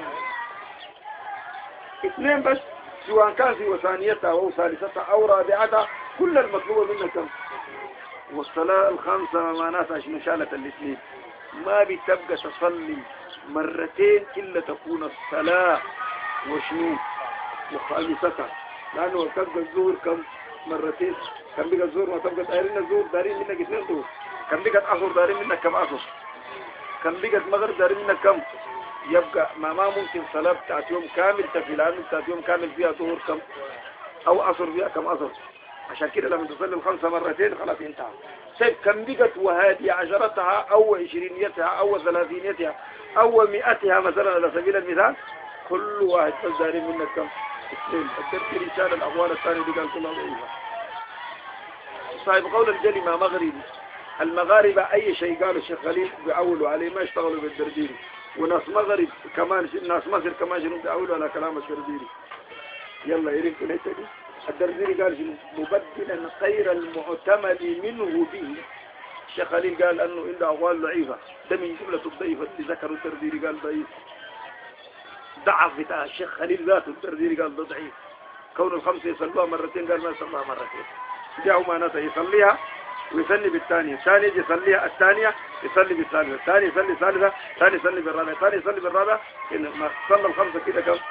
اثنين بس سواء كان في وثانيتها أو ثالثتها أو رابعتها كل المطلوبة منك كم؟ والصلاة الخمسة معناتها شنو شالت الاثنين ما بتبقى تصلي مرتين إلا تكون الصلاة وشنو وخامستها. لأنه تبقى الظهر كم مرتين كم بقى الظهر ما تبقى دارين الظهر دارين منك اثنين ظهر كم بقى عصر دارين منك كم عصر كم بقى مغرب دارين منك كم. يبقى ما ما ممكن صلاة بتاعت يوم كامل تفي لأنه بتاعت يوم كامل فيها ظهر كم أو عصر فيها كم عصر. عشان كده لما تصلي الخمسة مرتين خلاص انتهى. طيب كم بقت وهذه عشرتها أو عشرينيتها أو ثلاثينيتها أو مئتها مثلا على سبيل المثال كل واحد بس دارين منك كم اثنين. التذكير رسالة الأقوال الثانية دي قال كلها ضعيفة. صاحب قول الجلمة مغربي المغاربة أي شيء قالوا الشيخ خليل بيعولوا عليه ما يشتغلوا بالدرديري. وناس مغرب كمان ناس مصر كمان شنو بيعولوا على كلام الدرديري. يلا يريكوا ليس دي الدرديري قال شنو مبدلا غير المعتمد منه به. الشيخ خليل قال أنه عنده أقوال ضعيفة ده من جملة الضعيفة اللي ذكروا الدرديري قال ضعيف. ضعف بتاع الشيخ خليل ذاته الدرديري قال ده ضعيف. كون الخمسة يصلوها مرتين قال ما يصلوها مرتين. جاءوا معناته يصليها ويصلي بالثانية ثانية يصليها الثانية يصلي بالثالثة ثاني يصلي الثالثة ثاني يصلي بالرابعة ثاني يصلي بالرابعة. إن ما صلى الخمسة كده كم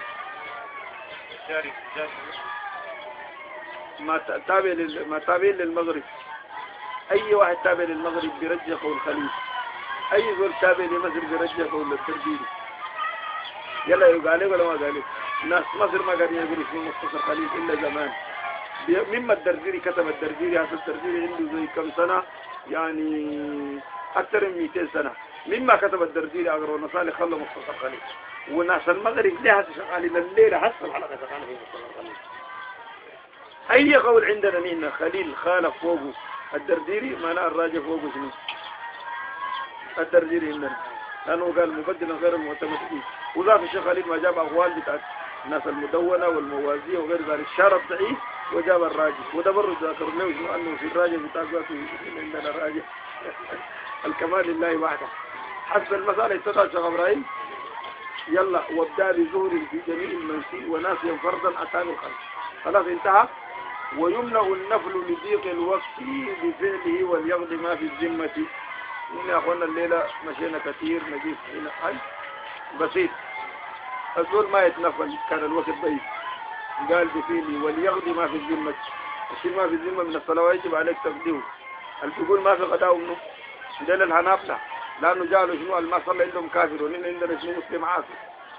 ما تابع لل... ما تابع للمغرب. أي واحد تابع للمغرب بيرجع قول خليل. أي زول تابع لمصر بيرجع قول الترديري. يلا يقال لك ولا ما قال لك ناس مصر ما قاعدين يقولوا اسمه مختصر خليل إلا زمان. مما الدرديري كتب الدرديري هذا الدرديري عنده زي كم سنة يعني أكثر من مئتين سنة. مما كتب الدرديري أقرأ نصالح خلوا مختصر خليل. وناس المغرب لها شغالين الليلة حتى الحلقة شغالة في مختصر خليل. أي قول عندنا نحن خليل خالف فوقه الدرديري معناه الراجع فوقه شنو الدرديري عندنا لأنه قال مبدلا غير المعتمد فيه. وذاك الشيخ خليل ما جاب أقوال بتاعت الناس المدونة والموازية وغير ذلك شارب ضعيف وجاب الراجح وده برضه ذكر له شنو أنه في الراجح بتاع ذاته عندنا راجح الكمال لله وحده. حسب المسألة استطاع شيخ إبراهيم يلا وابدأ بظهر في جميع المنسي وناسيا فرضا أتى بالخلق خلاص انتهى. ويمنع النفل لضيق الوقت بفعله وليقضي ما في الذمة. هنا أخوانا الليلة مشينا كثير نجيب هنا هاي بسيط. الزول ما يتنفل كان الوقت ضيق قال بفعله وليقضي ما في الذمة. الشيء ما في الذمة من الصلاة يجب عليك تقضيه. اللي بيقول ما في غداء منه دل الحنابلة لأنه جعلوا شنو ما صلى عندهم كافر ونحن عندنا شنو مسلم عاصي.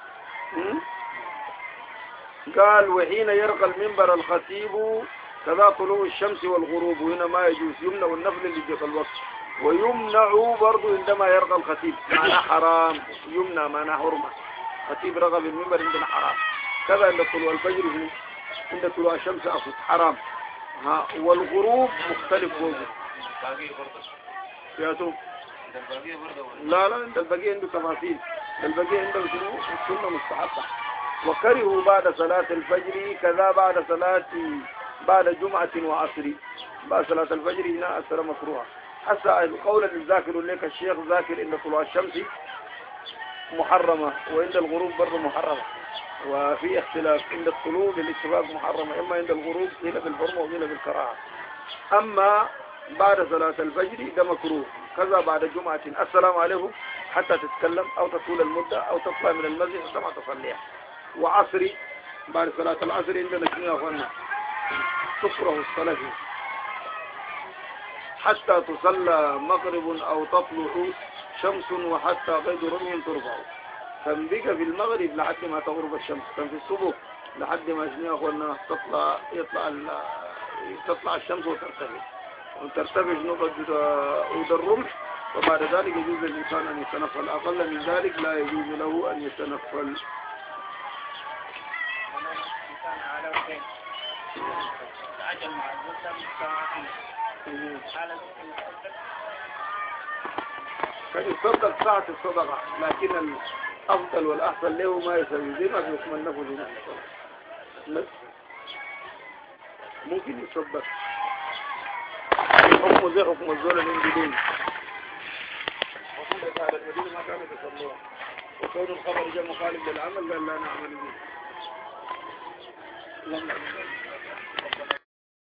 قال وحين يرقى المنبر الخطيب كذا طلوع الشمس والغروب. هنا ما يجوز يمنع النفل لضيق الوقت. ويمنع برضو عندما يرقى الخطيب معناه حرام. يمنع معناه حرمة. خطيب رقى بالمنبر عندنا حرام. كذا عند طلوع الفجر عند طلوع الشمس أصل حرام. ها والغروب مختلف وجه. يا تو لا لا عند البقية عنده تفاصيل. البقية عنده شنو السنة مستحبة. وكرهوا بعد صلاة الفجر كذا بعد صلاة بعد جمعة وعصر. بعد صلاة الفجر هنا أسر مكروه. حتى القول الذاكر لك الشيخ ذاكر إن طلوع الشمس محرمة وعند الغروب برضه محرمة. وفي اختلاف عند الطلوع بالاتفاق محرمة إما عند الغروب هنا بالحرمة وهنا بالكراهة. أما بعد صلاة الفجر ده مكروه. كذا بعد جمعة السلام عليكم حتى تتكلم أو تطول المدة أو تطلع من المسجد حتى ما تصليها. وعصري بعد صلاة العصر عندنا شنو يا أخوانا تكره الصلاة حتى تصلى مغرب أو تطلع شمس وحتى قيد رمي ترفع. كان بك في المغرب لحد ما تغرب الشمس. كان في الصبح لحد ما شنو يا أخوانا تطلع يطلع تطلع الشمس وترتفع وترتفع شنو قد عود الرمح. وبعد ذلك يجوز للإنسان أن يتنفل. أقل من ذلك لا يجوز له أن يتنفل. عجل مع المسلم كان يصدق ساعة الصدقة لكن الأفضل والأحسن له ما يسوي زي ما بيكون النفل هنا ممكن يصدق حكم زي حكم الزول الانجليزي. وكل على المدينة ما كانوا يصلوها وكون الخبر جاء مخالف للعمل قال لا نعمل به.